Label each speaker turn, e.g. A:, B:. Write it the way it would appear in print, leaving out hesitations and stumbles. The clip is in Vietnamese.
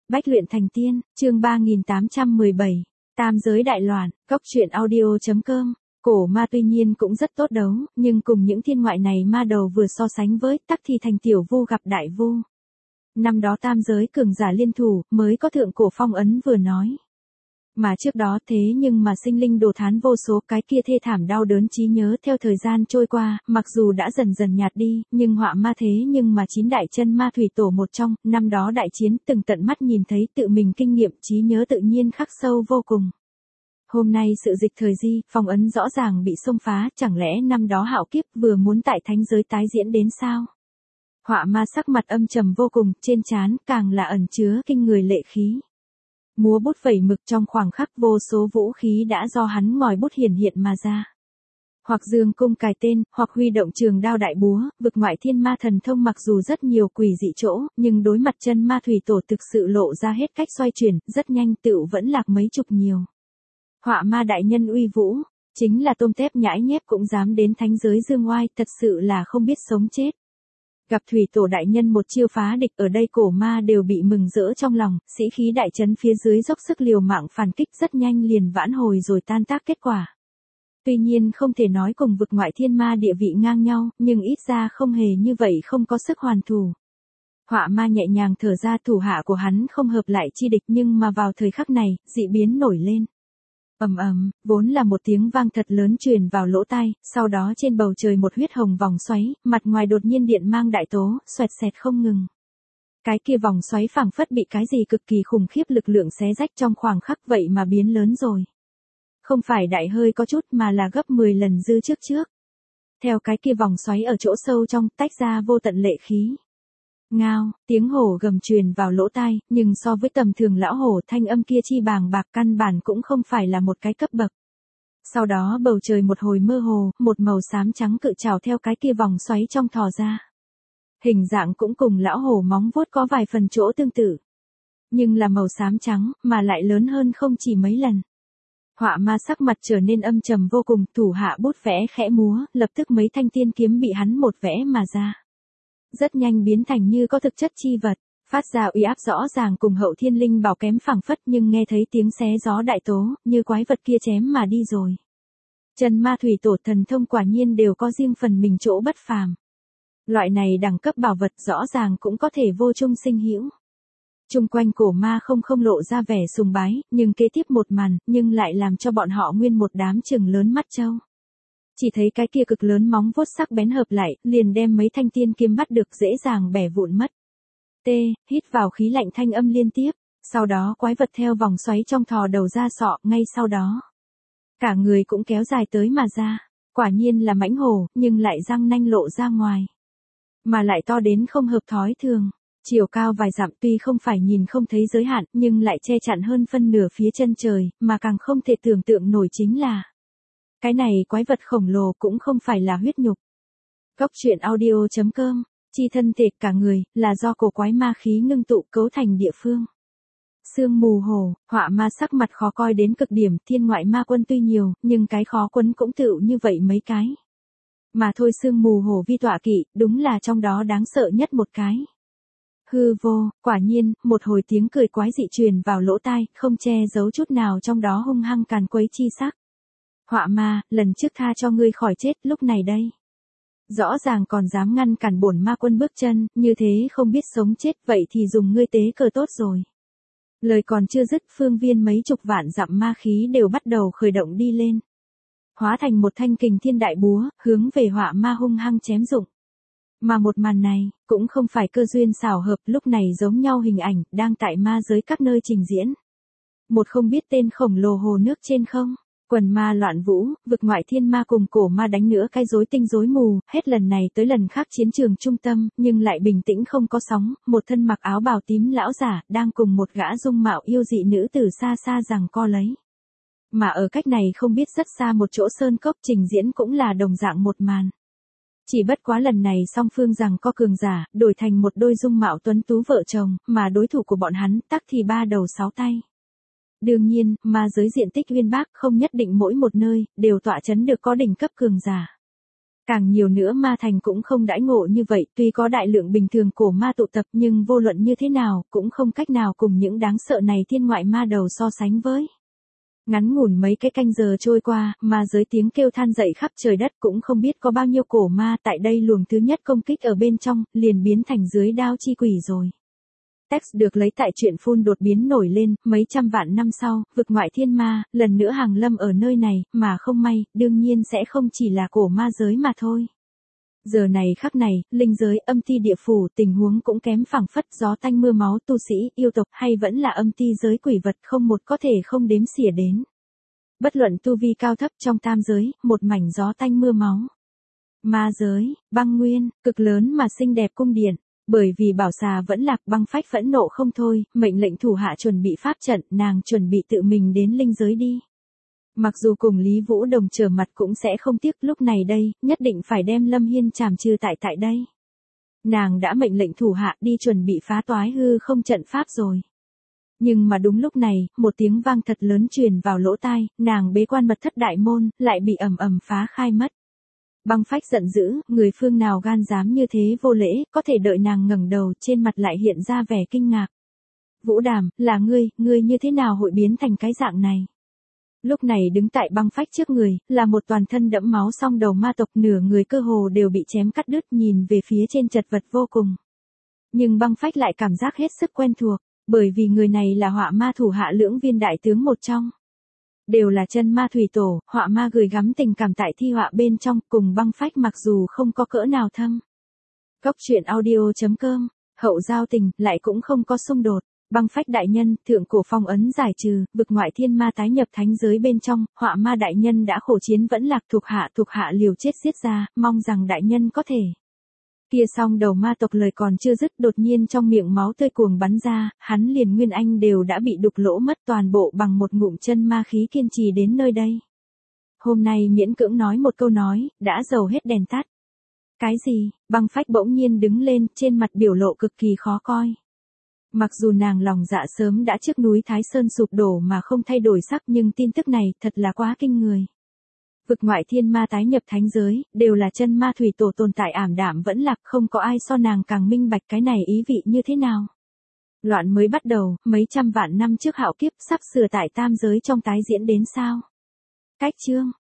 A: Bách luyện thành tiên, chương 3817, Tam giới đại loạn, Cốc truyện audio.com. Cổ ma tuy nhiên cũng rất tốt đấu, nhưng cùng những thiên ngoại này ma đầu vừa so sánh với, tắc thì thành tiểu vu gặp đại vu. Năm đó tam giới cường giả liên thủ, mới có thượng cổ phong ấn vừa nói. Mà trước đó thế nhưng mà sinh linh đồ thán vô số, cái kia thê thảm đau đớn trí nhớ theo thời gian trôi qua, mặc dù đã dần dần nhạt đi, nhưng họa ma thế nhưng mà 9 đại chân ma thủy tổ một trong, năm đó đại chiến từng tận mắt nhìn thấy, tự mình kinh nghiệm, trí nhớ tự nhiên khắc sâu vô cùng. Hôm nay sự dịch thời di, phong ấn rõ ràng bị xông phá, chẳng lẽ năm đó hạo kiếp vừa muốn tại thánh giới tái diễn đến sao? Họa ma sắc mặt âm trầm vô cùng, trên trán càng là ẩn chứa kinh người lệ khí. Múa bút vẩy mực, trong khoảng khắc vô số vũ khí đã do hắn ngòi bút hiển hiện mà ra. Hoặc dương cung cài tên, hoặc huy động trường đao đại búa, vực ngoại thiên ma thần thông mặc dù rất nhiều quỷ dị chỗ, nhưng đối mặt chân ma thủy tổ thực sự lộ ra hết cách xoay chuyển, rất nhanh tựu vẫn lạc mấy chục nhiều. Họa ma đại nhân uy vũ, chính là tôm tép nhãi nhép cũng dám đến thánh giới dương oai, thật sự là không biết sống chết. Gặp thủy tổ đại nhân một chiêu phá địch, ở đây cổ ma đều bị mừng rỡ trong lòng, sĩ khí đại trấn phía dưới dốc sức liều mạng phản kích, rất nhanh liền vãn hồi rồi tan tác kết quả. Tuy nhiên không thể nói cùng vực ngoại thiên ma địa vị ngang nhau, nhưng ít ra không hề như vậy không có sức hoàn thủ. Họa ma nhẹ nhàng thở ra, thủ hạ của hắn không hợp lại chi địch, nhưng mà vào thời khắc này, dị biến nổi lên. Ầm ầm, vốn là một tiếng vang thật lớn truyền vào lỗ tai, sau đó trên bầu trời một huyết hồng vòng xoáy, mặt ngoài đột nhiên điện mang đại tố, xoẹt xẹt không ngừng. Cái kia vòng xoáy phảng phất bị cái gì cực kỳ khủng khiếp lực lượng xé rách trong khoảng khắc, vậy mà biến lớn rồi. Không phải đại hơi có chút mà là gấp 10 lần dư trước. Theo cái kia vòng xoáy ở chỗ sâu trong tách ra vô tận lệ khí. Ngao, tiếng hổ gầm truyền vào lỗ tai, nhưng so với tầm thường lão hổ, thanh âm kia chi bàng bạc, căn bản cũng không phải là một cái cấp bậc. Sau đó bầu trời một hồi mơ hồ, một màu xám trắng cự trảo theo cái kia vòng xoáy trong thò ra. Hình dạng cũng cùng lão hổ móng vuốt có vài phần chỗ tương tự. Nhưng là màu xám trắng, mà lại lớn hơn không chỉ mấy lần. Họa ma sắc mặt trở nên âm trầm vô cùng, thủ hạ bút vẽ khẽ múa, lập tức mấy thanh tiên kiếm bị hắn một vẽ mà ra. Rất nhanh biến thành như có thực chất chi vật, phát ra uy áp rõ ràng cùng hậu thiên linh bảo kém phảng phất, nhưng nghe thấy tiếng xé gió đại tố, như quái vật kia chém mà đi rồi. Chân ma thủy tổ thần thông quả nhiên đều có riêng phần mình chỗ bất phàm. Loại này đẳng cấp bảo vật rõ ràng cũng có thể vô chung sinh hữu. Chung quanh cổ ma không lộ ra vẻ sùng bái, nhưng kế tiếp một màn, nhưng lại làm cho bọn họ nguyên một đám trừng lớn mắt trâu. Chỉ thấy cái kia cực lớn móng vuốt sắc bén hợp lại, liền đem mấy thanh tiên kiếm bắt được, dễ dàng bẻ vụn mất. Hít vào khí lạnh, thanh âm liên tiếp, sau đó quái vật theo vòng xoáy trong thò đầu ra sọ, ngay sau đó. Cả người cũng kéo dài tới mà ra, quả nhiên là mãnh hổ, nhưng lại răng nanh lộ ra ngoài. Mà lại to đến không hợp thói thường, chiều cao vài dặm, tuy không phải nhìn không thấy giới hạn, nhưng lại che chắn hơn phân nửa phía chân trời, mà càng không thể tưởng tượng nổi chính là cái này quái vật khổng lồ cũng không phải là huyết nhục. Cốc truyện audio.com, chi thân thể cả người, là do cổ quái ma khí ngưng tụ cấu thành địa phương. Sương mù hồ, họa ma sắc mặt khó coi đến cực điểm, thiên ngoại ma quân tuy nhiều, nhưng cái khó quấn cũng tựu như vậy mấy cái. Mà thôi sương mù hồ vi tọa kỵ, đúng là trong đó đáng sợ nhất một cái. Hư vô, quả nhiên, một hồi tiếng cười quái dị truyền vào lỗ tai, không che giấu chút nào trong đó hung hăng càn quấy chi sắc. Họa ma, lần trước tha cho ngươi khỏi chết, lúc này đây. Rõ ràng còn dám ngăn cản bổn ma quân bước chân, như thế không biết sống chết, vậy thì dùng ngươi tế cờ tốt rồi. Lời còn chưa dứt, phương viên mấy chục vạn dặm ma khí đều bắt đầu khởi động đi lên. Hóa thành một thanh kình thiên đại búa, hướng về họa ma hung hăng chém dụng. Mà một màn này, cũng không phải cơ duyên xảo hợp, lúc này giống nhau hình ảnh, đang tại ma giới các nơi trình diễn. Một không biết tên khổng lồ hồ nước trên không. Quần ma loạn vũ, vực ngoại thiên ma cùng cổ ma đánh nữa cái rối tinh rối mù, hết lần này tới lần khác chiến trường trung tâm, nhưng lại bình tĩnh không có sóng, một thân mặc áo bào tím lão giả, đang cùng một gã dung mạo yêu dị nữ tử xa xa giằng co lấy. Mà ở cách này không biết rất xa một chỗ sơn cốc trình diễn cũng là đồng dạng một màn. Chỉ bất quá lần này song phương giằng co cường giả, đổi thành một đôi dung mạo tuấn tú vợ chồng, mà đối thủ của bọn hắn, tắc thì 3 đầu 6 tay. Đương nhiên, ma giới diện tích uyên bác, không nhất định mỗi một nơi, đều tọa chấn được có đỉnh cấp cường giả. Càng nhiều nữa ma thành cũng không đãi ngộ như vậy, tuy có đại lượng bình thường cổ ma tụ tập nhưng vô luận như thế nào cũng không cách nào cùng những đáng sợ này thiên ngoại ma đầu so sánh với. Ngắn ngủn mấy cái canh giờ trôi qua, ma giới tiếng kêu than dậy khắp trời đất, cũng không biết có bao nhiêu cổ ma tại đây luồng thứ nhất công kích ở bên trong, liền biến thành dưới đao chi quỷ rồi. Text được lấy tại chuyện phun đột biến nổi lên, mấy trăm vạn năm sau, vực ngoại thiên ma, lần nữa hàng lâm ở nơi này, mà không may, đương nhiên sẽ không chỉ là cổ ma giới mà thôi. Giờ này khắc này, linh giới, âm ti địa phủ, tình huống cũng kém phảng phất, gió tanh mưa máu, tu sĩ, yêu tộc hay vẫn là âm ti giới quỷ vật không một có thể không đếm xỉa đến. Bất luận tu vi cao thấp trong tam giới, một mảnh gió tanh mưa máu. Ma giới, băng nguyên, cực lớn mà xinh đẹp cung điện. Bởi vì bảo xà vẫn lạc, băng phách phẫn nộ không thôi, mệnh lệnh thủ hạ chuẩn bị pháp trận, nàng chuẩn bị tự mình đến linh giới đi. Mặc dù cùng Lý Vũ Đồng trở mặt cũng sẽ không tiếc, lúc này đây, nhất định phải đem Lâm Hiên trảm trừ tại đây. Nàng đã mệnh lệnh thủ hạ đi chuẩn bị phá toái hư không trận pháp rồi. Nhưng mà đúng lúc này, một tiếng vang thật lớn truyền vào lỗ tai, nàng bế quan mật thất đại môn, lại bị ầm ầm phá khai mất. Băng phách giận dữ, người phương nào gan dám như thế vô lễ, có thể đợi nàng ngẩng đầu, trên mặt lại hiện ra vẻ kinh ngạc. Vũ Đàm, là ngươi như thế nào hội biến thành cái dạng này? Lúc này đứng tại băng phách trước người, là một toàn thân đẫm máu song đầu ma tộc, nửa người cơ hồ đều bị chém cắt đứt, nhìn về phía trên chật vật vô cùng. Nhưng băng phách lại cảm giác hết sức quen thuộc, bởi vì người này là họa ma thủ hạ lưỡng viên đại tướng một trong. Đều là chân ma thủy tổ, họa ma gửi gắm tình cảm tại thi họa bên trong, cùng băng phách mặc dù không có cỡ nào thâm. Góc truyện audio.com, hậu giao tình, lại cũng không có xung đột. Băng phách đại nhân, thượng cổ phong ấn giải trừ, vực ngoại thiên ma tái nhập thánh giới bên trong, họa ma đại nhân đã khổ chiến vẫn lạc, thuộc hạ liều chết giết ra, mong rằng đại nhân có thể. Kia xong đầu ma tộc lời còn chưa dứt, đột nhiên trong miệng máu tươi cuồng bắn ra, hắn liền nguyên anh đều đã bị đục lỗ mất, toàn bộ bằng một ngụm chân ma khí kiên trì đến nơi đây. Hôm nay miễn cưỡng nói một câu nói, đã dầu hết đèn tắt. Cái gì? Băng phách bỗng nhiên đứng lên, trên mặt biểu lộ cực kỳ khó coi. Mặc dù nàng lòng dạ sớm đã trước núi Thái Sơn sụp đổ mà không thay đổi sắc, nhưng tin tức này thật là quá kinh người. Vực ngoại thiên ma tái nhập thánh giới, đều là chân ma thủy tổ tồn tại ảm đạm vẫn lạc, không có ai so nàng càng minh bạch cái này ý vị như thế nào. Loạn mới bắt đầu, mấy trăm vạn năm trước hạo kiếp sắp sửa tại tam giới trong tái diễn đến sao? Cách chương